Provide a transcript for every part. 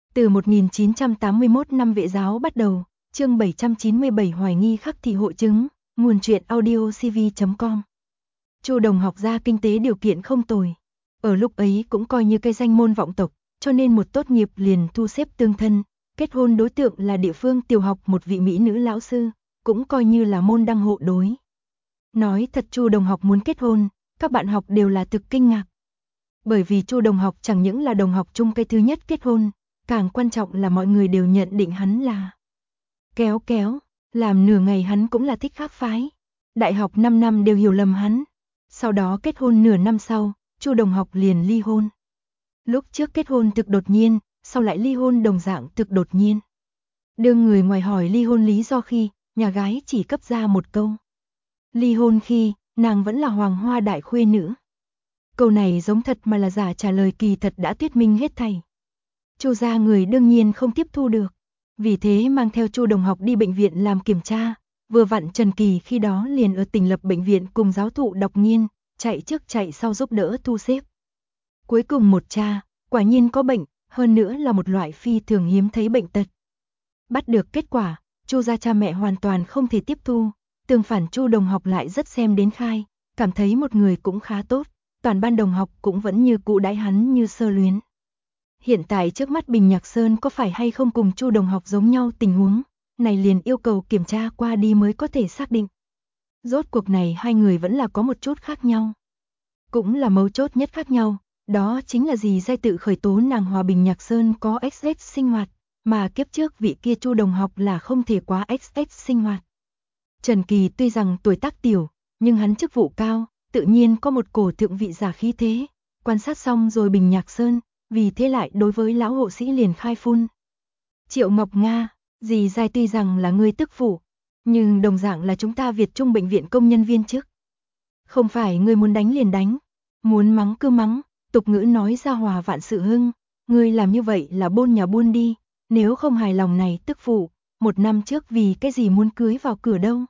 Từ 1981 năm Vệ giáo bắt đầu, chương 797 hoài nghi khắc thị hội chứng, nguồn truyện audio cv.com. Chu Đồng học ra kinh tế điều kiện không tồi. Ở lúc ấy cũng coi như cây danh môn vọng tộc, cho nên một tốt nghiệp liền thu xếp tương thân, kết hôn đối tượng là địa phương tiểu học một vị mỹ nữ lão sư, cũng coi như là môn đăng hộ đối. Nói thật Chu Đồng học muốn kết hôn, các bạn học đều là thực kinh ngạc. Bởi vì Chu Đồng học chẳng những là đồng học chung cái thứ nhất kết hôn, càng quan trọng là mọi người đều nhận định hắn là kéo, làm nửa ngày hắn cũng là thích khác phái. Đại học 5 năm đều hiểu lầm hắn. Sau đó kết hôn nửa năm sau, Chu Đồng học liền ly hôn. Lúc trước kết hôn thực đột nhiên, sau lại ly hôn đồng dạng thực đột nhiên. Đương người ngoài hỏi ly hôn lý do khi, nhà gái chỉ cấp ra một câu. Ly hôn khi, nàng vẫn là hoàng hoa đại khuê nữ. Câu này giống thật mà là giả trả lời kỳ thật đã thuyết minh hết thảy. Chu gia người đương nhiên không tiếp thu được. Vì thế mang theo Chu Đồng học đi bệnh viện làm kiểm tra. Vừa vặn Trần Kỳ khi đó liền ở tỉnh lập bệnh viện cùng giáo thụ đọc nghiên, chạy trước chạy sau giúp đỡ thu xếp. Cuối cùng một tra, quả nhiên có bệnh, hơn nữa là một loại phi thường hiếm thấy bệnh tật. Bắt được kết quả, Chu gia cha mẹ hoàn toàn không thể tiếp thu, tương phản Chu Đồng học lại rất xem đến khai, cảm thấy một người cũng khá tốt, toàn ban đồng học cũng vẫn như cũ đãi hắn như sơ luyến. Hiện tại trước mắt Bình Nhạc Sơn có phải hay không cùng Chu Đồng học giống nhau tình huống, này liền yêu cầu kiểm tra qua đi mới có thể xác định. Rốt cuộc này hai người vẫn là có một chút khác nhau. Cũng là mấu chốt nhất khác nhau, đó chính là dì Giai tự khởi tố nàng Hòa Bình Nhạc Sơn có XX sinh hoạt, mà kiếp trước vị kia Chu Đồng học là không thể quá XX sinh hoạt. Trần Kỳ tuy rằng tuổi tác tiểu, nhưng hắn chức vụ cao, tự nhiên có một cổ thượng vị giả khí thế. Quan sát xong rồi Bình Nhạc Sơn, vì thế lại đối với lão hộ sĩ liền khai phun. Triệu Ngọc Nga, dì Giai tuy rằng là người tức phụ, nhưng đồng dạng là chúng ta Việt Trung bệnh viện công nhân viên chức. Không phải người muốn đánh liền đánh, muốn mắng cứ mắng, tục ngữ nói ra hòa vạn sự hưng, người làm như vậy là bôn nhà buôn đi, nếu không hài lòng này tức phụ, một năm trước vì cái gì muốn cưới vào cửa đâu.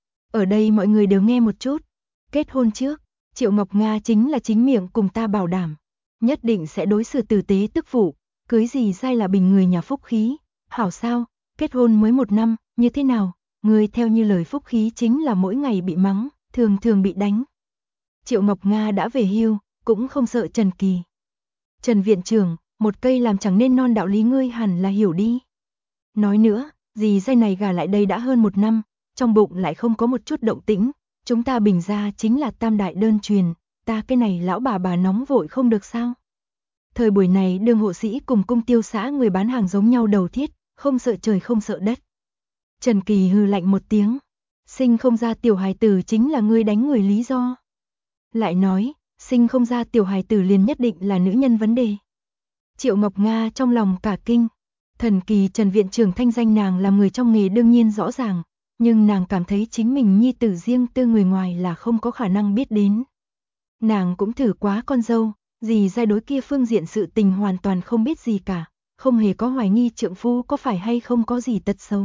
Ở đây mọi người đều nghe một chút, kết hôn trước, Triệu Ngọc Nga chính là chính miệng cùng ta bảo đảm, nhất định sẽ đối xử tử tế tức phụ, cưới gì sai là bình người nhà phúc khí, hảo sao, kết hôn mới 1 năm, như thế nào, người theo như lời phúc khí chính là mỗi ngày bị mắng, thường bị đánh. Triệu Ngọc Nga đã về hưu, cũng không sợ Trần Kỳ. Trần viện trưởng, một cây làm chẳng nên non đạo lý ngươi hẳn là hiểu đi. Nói nữa, dì Giai này gả lại đây đã hơn 1 năm, trong bụng lại không có một chút động tĩnh, chúng ta Bình gia chính là tam đại đơn truyền, ta cái này lão bà nóng vội không được sao. Thời buổi này đương hộ sĩ cùng cung tiêu xã người bán hàng giống nhau đầu thiết, không sợ trời không sợ đất. Trần Kỳ hừ lạnh một tiếng, sinh không ra tiểu hài tử chính là ngươi đánh người lý do. Lại nói, sinh không ra tiểu hài tử liền nhất định là nữ nhân vấn đề. Triệu Ngọc Nga trong lòng cả kinh, thần kỳ Trần viện trưởng thanh danh nàng là người trong nghề đương nhiên rõ ràng, nhưng nàng cảm thấy chính mình nhi tử riêng tư người ngoài là không có khả năng biết đến. Nàng cũng thử quá con dâu, dì Giai đối kia phương diện sự tình hoàn toàn không biết gì cả, không hề có hoài nghi trượng phu có phải hay không có gì tật xấu.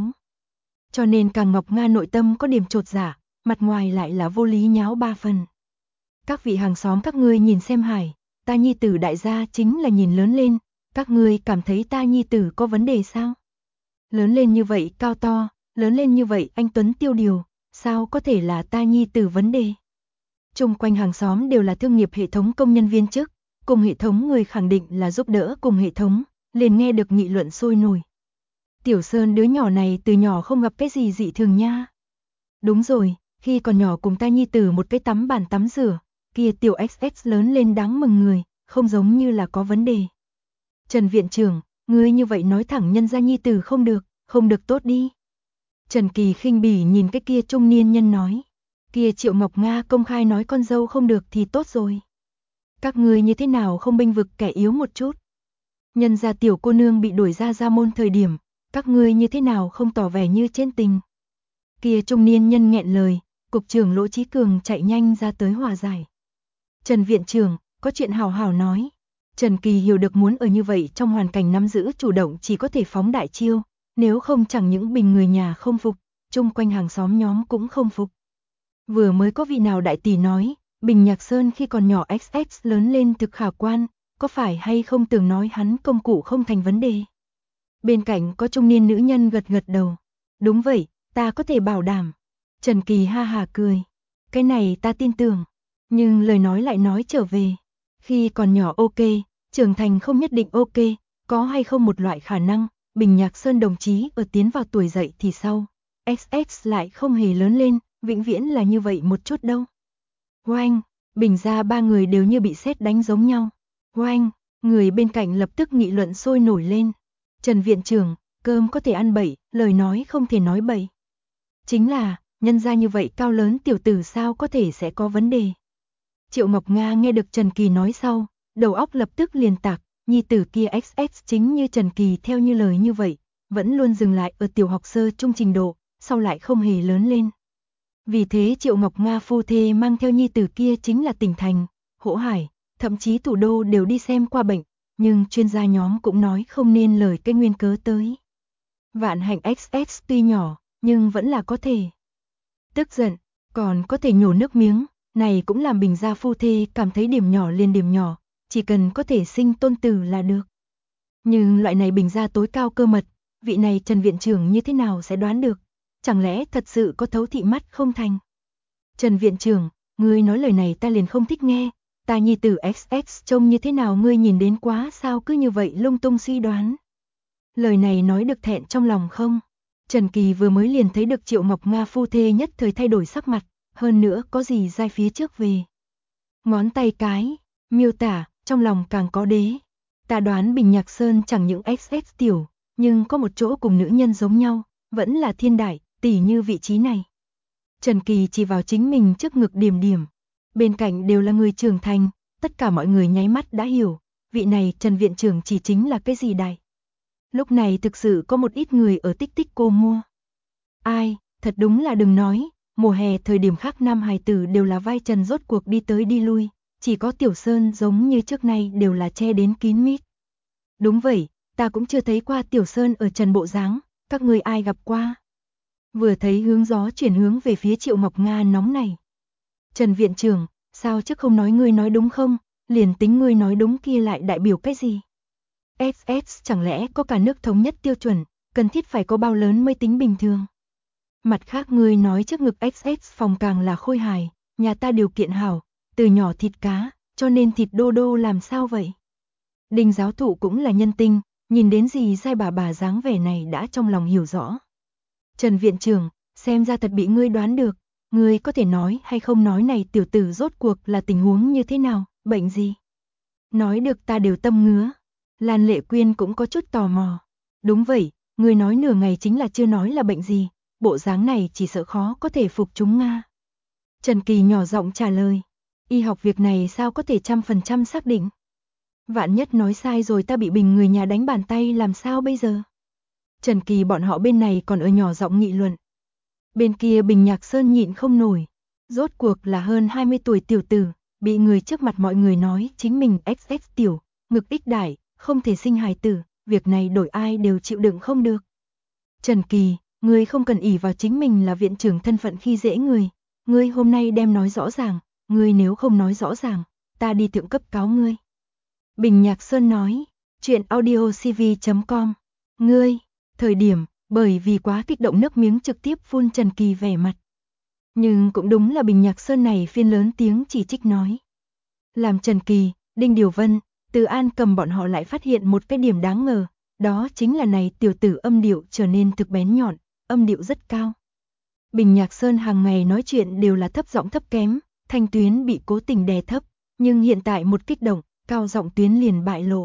Cho nên càng Ngọc Nga nội tâm có điểm chột dạ, mặt ngoài lại là vô lý nháo 3 phần. Các vị hàng xóm các ngươi nhìn xem hải, ta nhi tử đại gia chính là nhìn lớn lên, các ngươi cảm thấy ta nhi tử có vấn đề sao? Lớn lên như vậy cao to, lớn lên như vậy anh Tuấn tiêu điều, sao có thể là ta nhi tử vấn đề? Chung quanh hàng xóm đều là thương nghiệp hệ thống công nhân viên chức, cùng hệ thống người khẳng định là giúp đỡ cùng hệ thống, liền nghe được nghị luận sôi nổi. Tiểu Sơn đứa nhỏ này từ nhỏ không gặp cái gì dị thường nha. Đúng rồi, khi còn nhỏ cùng ta nhi tử một cái tắm bàn tắm rửa, kia tiểu XX lớn lên đáng mừng người, không giống như là có vấn đề. Trần viện trưởng, ngươi như vậy nói thẳng nhân gia nhi tử không được tốt đi. Trần Kỳ khinh bỉ nhìn cái kia trung niên nhân nói, kia Triệu Ngọc Nga công khai nói con dâu không được thì tốt rồi. Các ngươi như thế nào không bênh vực kẻ yếu một chút? Nhân gia tiểu cô nương bị đuổi ra môn thời điểm, các ngươi như thế nào không tỏ vẻ như trên tình? Kia trung niên nhân nghẹn lời, cục trưởng Lỗ Chí Cường chạy nhanh ra tới hòa giải. Trần viện trưởng, có chuyện hào hào nói. Trần Kỳ hiểu được muốn ở như vậy trong hoàn cảnh nắm giữ chủ động chỉ có thể phóng đại chiêu, nếu không chẳng những Bình người nhà không phục, chung quanh hàng xóm nhóm cũng không phục. Vừa mới có vị nào đại tỷ nói, Bình Nhạc Sơn khi còn nhỏ XX lớn lên thực khả quan, có phải hay không tưởng nói hắn công cụ không thành vấn đề. Bên cạnh có trung niên nữ nhân gật gật đầu. Đúng vậy, ta có thể bảo đảm. Trần Kỳ ha hà cười. Cái này ta tin tưởng. Nhưng lời nói lại nói trở về. Khi còn nhỏ ok, trưởng thành không nhất định ok, có hay không một loại khả năng, Bình Nhạc Sơn đồng chí ở tiến vào tuổi dậy thì sau. XX lại không hề lớn lên, vĩnh viễn là như vậy một chút đâu. Oanh, Bình ra ba người đều như bị sét đánh giống nhau. Oanh, người bên cạnh lập tức nghị luận sôi nổi lên. Trần viện trưởng, cơm có thể ăn bậy, lời nói không thể nói bậy. Chính là, nhân ra như vậy cao lớn tiểu tử sao có thể sẽ có vấn đề. Triệu Ngọc Nga nghe được Trần Kỳ nói sau, đầu óc lập tức liền tạc, nhi tử kia XX chính như Trần Kỳ theo như lời như vậy, vẫn luôn dừng lại ở tiểu học sơ trung trình độ, sau lại không hề lớn lên. Vì thế Triệu Ngọc Nga phu thê mang theo nhi tử kia chính là tỉnh thành, Hỗ Hải, thậm chí thủ đô đều đi xem qua bệnh, nhưng chuyên gia nhóm cũng nói không nên lời cái nguyên cớ tới. Vạn Hạnh XX tuy nhỏ, nhưng vẫn là có thể. Tức giận, còn có thể nhổ nước miếng, này cũng làm Bình gia phu thê cảm thấy điểm nhỏ liền điểm nhỏ, chỉ cần có thể sinh tôn tử là được. Nhưng loại này Bình gia tối cao cơ mật, vị này Trần viện trưởng như thế nào sẽ đoán được, chẳng lẽ thật sự có thấu thị mắt không thành. Trần viện trưởng, ngươi nói lời này ta liền không thích nghe, ta nhi tử XX trông như thế nào ngươi nhìn đến quá sao cứ như vậy lung tung suy đoán. Lời này nói được thẹn trong lòng không? Trần Kỳ vừa mới liền thấy được Triệu Ngọc Nga phu thê nhất thời thay đổi sắc mặt, hơn nữa có gì dai phía trước về. Ngón tay cái, miêu tả, trong lòng càng có đế. Ta đoán Bình Nhạc Sơn chẳng những XX tiểu, nhưng có một chỗ cùng nữ nhân giống nhau, vẫn là thiên đại, tỉ như vị trí này. Trần Kỳ chỉ vào chính mình trước ngực điểm điểm. Bên cạnh đều là người trưởng thành, tất cả mọi người nháy mắt đã hiểu, vị này Trần viện trưởng chỉ chính là cái gì đại. Lúc này thực sự có một ít người ở tích tích cô mua. Ai, thật đúng là đừng nói, mùa hè thời điểm khác nam hài tử đều là vai Trần rốt cuộc đi tới đi lui, chỉ có Tiểu Sơn giống như trước nay đều là che đến kín mít. Đúng vậy, ta cũng chưa thấy qua Tiểu Sơn ở Trần bộ dáng, các người ai gặp qua. Vừa thấy hướng gió chuyển hướng về phía Triệu Ngọc Nga nóng này. Trần viện trưởng, sao trước không nói ngươi nói đúng không, liền tính ngươi nói đúng kia lại đại biểu cái gì? SS chẳng lẽ có cả nước thống nhất tiêu chuẩn, cần thiết phải có bao lớn mới tính bình thường. Mặt khác ngươi nói trước ngực XX phòng càng là khôi hài, nhà ta điều kiện hảo, từ nhỏ thịt cá, cho nên thịt đô đô làm sao vậy? Đinh giáo thụ cũng là nhân tinh, nhìn đến gì dai bà dáng vẻ này đã trong lòng hiểu rõ. Trần viện trưởng, xem ra thật bị ngươi đoán được, ngươi có thể nói hay không nói này tiểu tử rốt cuộc là tình huống như thế nào, bệnh gì? Nói được ta đều tâm ngứa. Lan Lệ Quyên cũng có chút tò mò. Đúng vậy, người nói nửa ngày chính là chưa nói là bệnh gì, bộ dáng này chỉ sợ khó có thể phục chúng Nga. Trần Kỳ nhỏ giọng trả lời, y học việc này sao có thể 100% xác định. Vạn nhất nói sai rồi ta bị Bình người nhà đánh bàn tay làm sao bây giờ. Trần Kỳ bọn họ bên này còn ở nhỏ giọng nghị luận. Bên kia Bình Nhạc Sơn nhịn không nổi, rốt cuộc là hơn 20 tuổi tiểu tử, bị người trước mặt mọi người nói chính mình XX tiểu, ngực ích đại, không thể sinh hài tử, việc này đổi ai đều chịu đựng không được. Trần Kỳ, ngươi không cần ỷ vào chính mình là viện trưởng thân phận khi dễ người, ngươi hôm nay đem nói rõ ràng, ngươi nếu không nói rõ ràng, ta đi thượng cấp cáo ngươi. Bình Nhạc Sơn nói, chuyện audiocv.com, ngươi, thời điểm, bởi vì quá kích động nước miếng trực tiếp phun Trần Kỳ vẻ mặt. Nhưng cũng đúng là Bình Nhạc Sơn này phiên lớn tiếng chỉ trích nói. Làm Trần Kỳ, Đinh Điều Vân, Từ An cầm bọn họ lại phát hiện một cái điểm đáng ngờ, đó chính là này tiểu tử âm điệu trở nên thực bén nhọn, âm điệu rất cao. Bình Nhạc Sơn hàng ngày nói chuyện đều là thấp giọng thấp kém, thanh tuyến bị cố tình đè thấp, nhưng hiện tại một kích động, cao giọng tuyến liền bại lộ.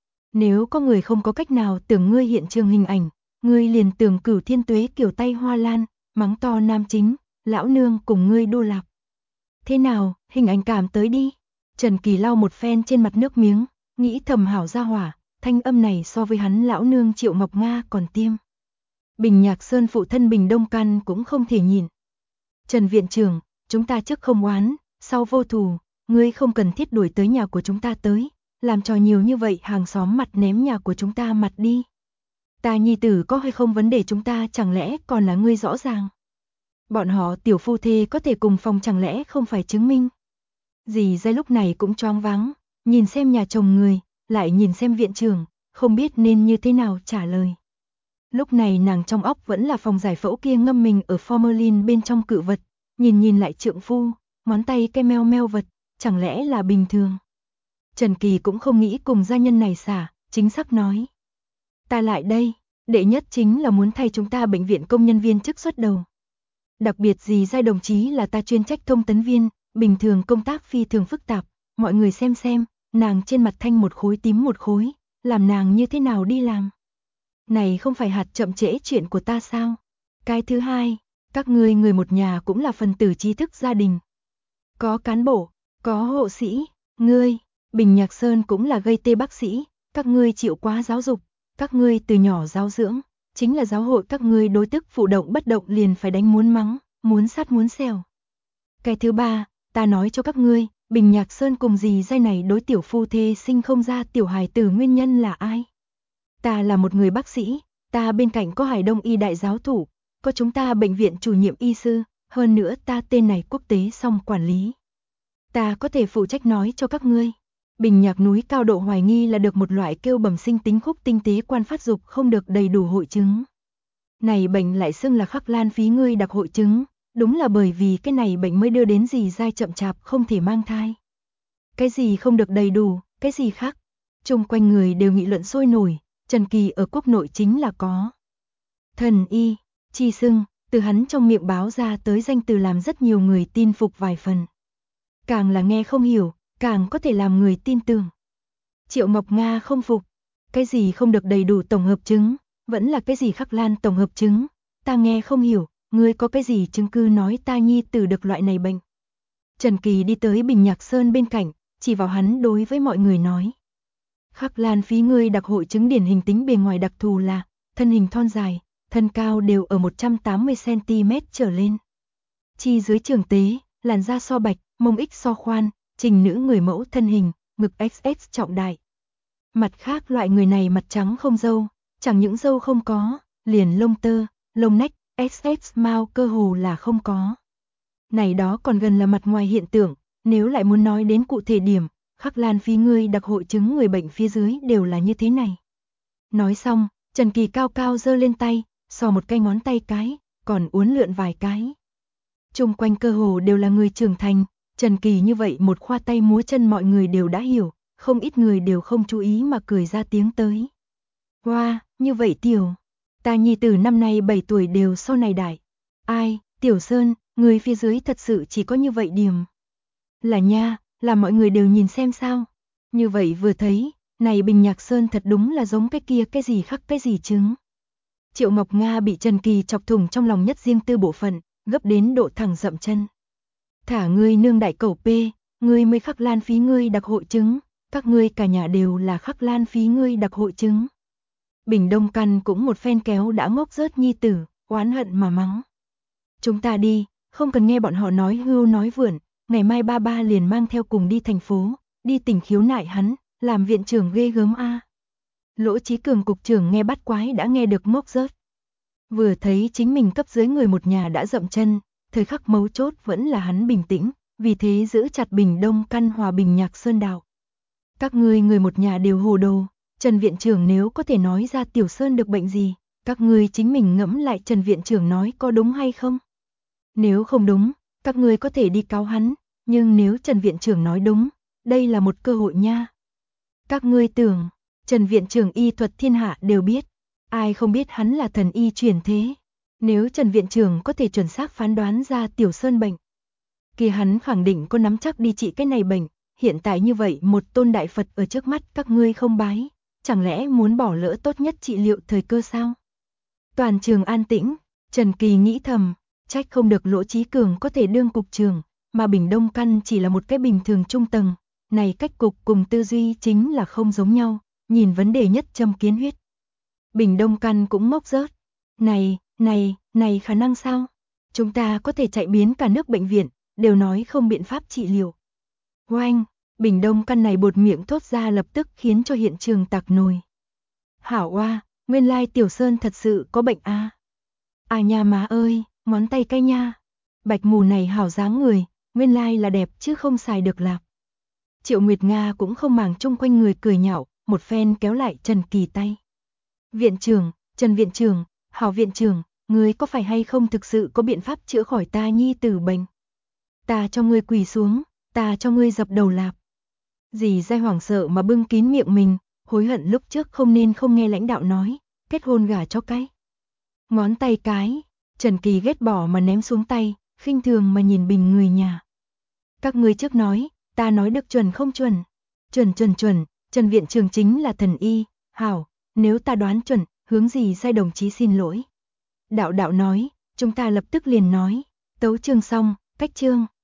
Nếu có người không có cách nào tưởng ngươi hiện trường hình ảnh, ngươi liền tưởng Cửu Thiên Tuế kiểu tay hoa lan, mắng to nam chính, lão nương cùng ngươi đô lạc. Thế nào, hình ảnh cảm tới đi. Trần Kỳ lau một phen trên mặt nước miếng, nghĩ thầm hảo ra hỏa, thanh âm này so với hắn lão nương Triệu Ngọc Nga còn tiêm. Bình Nhạc Sơn phụ thân Bình Đông Căn cũng không thể nhìn. Trần viện trưởng, chúng ta trước không oán, sau vô thù, ngươi không cần thiết đuổi tới nhà của chúng ta tới, làm cho nhiều như vậy hàng xóm mặt ném nhà của chúng ta mặt đi. Ta nhi tử có hay không vấn đề chúng ta chẳng lẽ còn là ngươi rõ ràng. Bọn họ tiểu phu thê có thể cùng phòng chẳng lẽ không phải chứng minh. Dì dây lúc này cũng choáng váng, nhìn xem nhà chồng người, lại nhìn xem viện trưởng, không biết nên như thế nào trả lời. Lúc này nàng trong óc vẫn là phòng giải phẫu kia ngâm mình ở formalin bên trong cự vật, nhìn lại trượng phu, ngón tay cái meo meo vật, chẳng lẽ là bình thường. Trần Kỳ cũng không nghĩ cùng gia nhân này xả, chính xác nói. Ta lại đây, đệ nhất chính là muốn thay chúng ta bệnh viện công nhân viên chức xuất đầu. Đặc biệt gì giai đồng chí là ta chuyên trách thông tấn viên, bình thường công tác phi thường phức tạp, mọi người xem, nàng trên mặt thanh một khối tím một khối, làm nàng như thế nào đi làm. Này không phải hạt chậm trễ chuyện của ta sao? Cái thứ hai, các ngươi người một nhà cũng là phần tử trí thức gia đình. Có cán bộ, có hộ sĩ, ngươi, Bình Nhạc Sơn cũng là gây tê bác sĩ, các ngươi chịu quá giáo dục, các ngươi từ nhỏ giáo dưỡng, chính là giáo hội các ngươi đối tức phụ động bất động liền phải đánh muốn mắng, muốn sát muốn xẻo. Cái thứ ba, ta nói cho các ngươi, Bình Nhạc Sơn cùng dì dai này đối tiểu phu thê sinh không ra tiểu hài tử nguyên nhân là ai? Ta là một người bác sĩ, ta bên cạnh có Hải Đông y đại giáo thủ, có chúng ta bệnh viện chủ nhiệm y sư, hơn nữa ta tên này quốc tế song quản lý. Ta có thể phụ trách nói cho các ngươi. Bình Nhạc núi cao độ hoài nghi là được một loại kêu bẩm sinh tính khúc tinh tế quan phát dục không được đầy đủ hội chứng. Này bệnh lại xưng là khắc lan phí ngươi đặc hội chứng, đúng là bởi vì cái này bệnh mới đưa đến dì dai chậm chạp không thể mang thai. Cái gì không được đầy đủ, cái gì khác. Chung quanh người đều nghị luận sôi nổi, Trần Kỳ ở quốc nội chính là có. Thần y, chi xưng, từ hắn trong miệng báo ra tới danh từ làm rất nhiều người tin phục vài phần. Càng là nghe không hiểu, càng có thể làm người tin tưởng. Triệu Mộc Nga không phục, cái gì không được đầy đủ tổng hợp chứng, vẫn là cái gì khắc lan tổng hợp chứng, ta nghe không hiểu, ngươi có cái gì chứng cứ nói ta nhi tử được loại này bệnh. Trần Kỳ đi tới Bình Nhạc Sơn bên cạnh, chỉ vào hắn đối với mọi người nói. Khắc lan phí ngươi đặc hội chứng điển hình tính bề ngoài đặc thù là, thân hình thon dài, thân cao đều ở 180cm trở lên. Chi dưới trường tế, làn da so bạch, mông X so khoan, trình nữ người mẫu thân hình, ngực XX trọng đại. Mặt khác loại người này mặt trắng không râu, chẳng những râu không có, liền lông tơ, lông nách, XX mao cơ hồ là không có. Này đó còn gần là mặt ngoài hiện tượng, nếu lại muốn nói đến cụ thể điểm, khắc lan phí ngươi đặc hội chứng người bệnh phía dưới đều là như thế này. Nói xong, Trần Kỳ cao cao giơ lên tay, sò một cái ngón tay cái, còn uốn lượn vài cái. Chung quanh cơ hồ đều là người trưởng thành, Trần Kỳ như vậy một khoa tay múa chân mọi người đều đã hiểu, không ít người đều không chú ý mà cười ra tiếng tới. Wow, như vậy tiểu, ta nhi tử năm nay 7 tuổi đều sau này đại. Ai, Tiểu Sơn, người phía dưới thật sự chỉ có như vậy điểm. Là nha, là mọi người đều nhìn xem sao. Như vậy vừa thấy, này Bình Nhạc Sơn thật đúng là giống cái kia cái gì khắc cái gì chứng. Triệu Ngọc Nga bị Trần Kỳ chọc thủng trong lòng nhất riêng tư bộ phận, gấp đến độ thẳng dậm chân. Thả ngươi nương đại cẩu pê, ngươi mới khắc lan phí ngươi đặc hội chứng, các ngươi cả nhà đều là khắc lan phí ngươi đặc hội chứng. Bình Đông Căn cũng một phen kéo đã ngốc rớt nhi tử, oán hận mà mắng. Chúng ta đi, không cần nghe bọn họ nói hưu nói vượn, ngày mai ba ba liền mang theo cùng đi thành phố, đi tỉnh khiếu nại hắn, làm viện trưởng ghê gớm a. Lỗ Chí Cường cục trưởng nghe bắt quái đã nghe được ngốc rớt. Vừa thấy chính mình cấp dưới người một nhà đã dậm chân, thời khắc mấu chốt vẫn là hắn bình tĩnh, vì thế giữ chặt Bình Đông Căn hòa Bình Nhạc Sơn đạo. Các ngươi người một nhà đều hồ đồ, Trần viện trưởng nếu có thể nói ra Tiểu Sơn được bệnh gì, các ngươi chính mình ngẫm lại Trần viện trưởng nói có đúng hay không? Nếu không đúng, các ngươi có thể đi cáo hắn, nhưng nếu Trần viện trưởng nói đúng, đây là một cơ hội nha. Các ngươi tưởng, Trần viện trưởng y thuật thiên hạ đều biết, ai không biết hắn là thần y truyền thế. Nếu Trần viện trưởng có thể chuẩn xác phán đoán ra Tiểu Sơn bệnh, kia hắn khẳng định có nắm chắc đi trị cái này bệnh, hiện tại như vậy một tôn đại Phật ở trước mắt các ngươi không bái, chẳng lẽ muốn bỏ lỡ tốt nhất trị liệu thời cơ sao? Toàn trường an tĩnh, Trần Kỳ nghĩ thầm, trách không được Lỗ Chí Cường có thể đương cục trưởng, mà Bình Đông Căn chỉ là một cái bình thường trung tầng, này cách cục cùng tư duy chính là không giống nhau, nhìn vấn đề nhất châm kiến huyết. Bình Đông Căn cũng ngốc rớt, này khả năng sao? Chúng ta có thể chạy biến cả nước bệnh viện, đều nói không biện pháp trị liệu. Oanh, Bình Đông Căn này bột miệng thốt ra lập tức khiến cho hiện trường tạc nồi. Hảo oa, nguyên lai Tiểu Sơn thật sự có bệnh a. À nha má ơi, ngón tay cái nha. Bạch mù này hảo dáng người, nguyên lai là đẹp chứ không xài được lạp. Triệu Nguyệt Nga cũng không màng chung quanh người cười nhạo, một phen kéo lại Trần Kỳ tay. Viện trưởng, Trần viện trưởng, Hảo viện trưởng, ngươi có phải hay không thực sự có biện pháp chữa khỏi ta nhi tử bệnh? Ta cho ngươi quỳ xuống, ta cho ngươi dập đầu lạp. Dì Giai hoảng sợ mà bưng kín miệng mình, hối hận lúc trước không nên không nghe lãnh đạo nói, kết hôn gả cho cái. Ngón tay cái, Trần Kỳ ghét bỏ mà ném xuống tay, khinh thường mà nhìn Bình người nhà. Các ngươi trước nói, ta nói được chuẩn không chuẩn? Chuẩn, Trần viện trưởng chính là thần y, hảo, nếu ta đoán chuẩn, hướng dì Giai đồng chí xin lỗi. Đạo đạo nói, chúng ta lập tức liền nói, tấu chương xong, cách chương.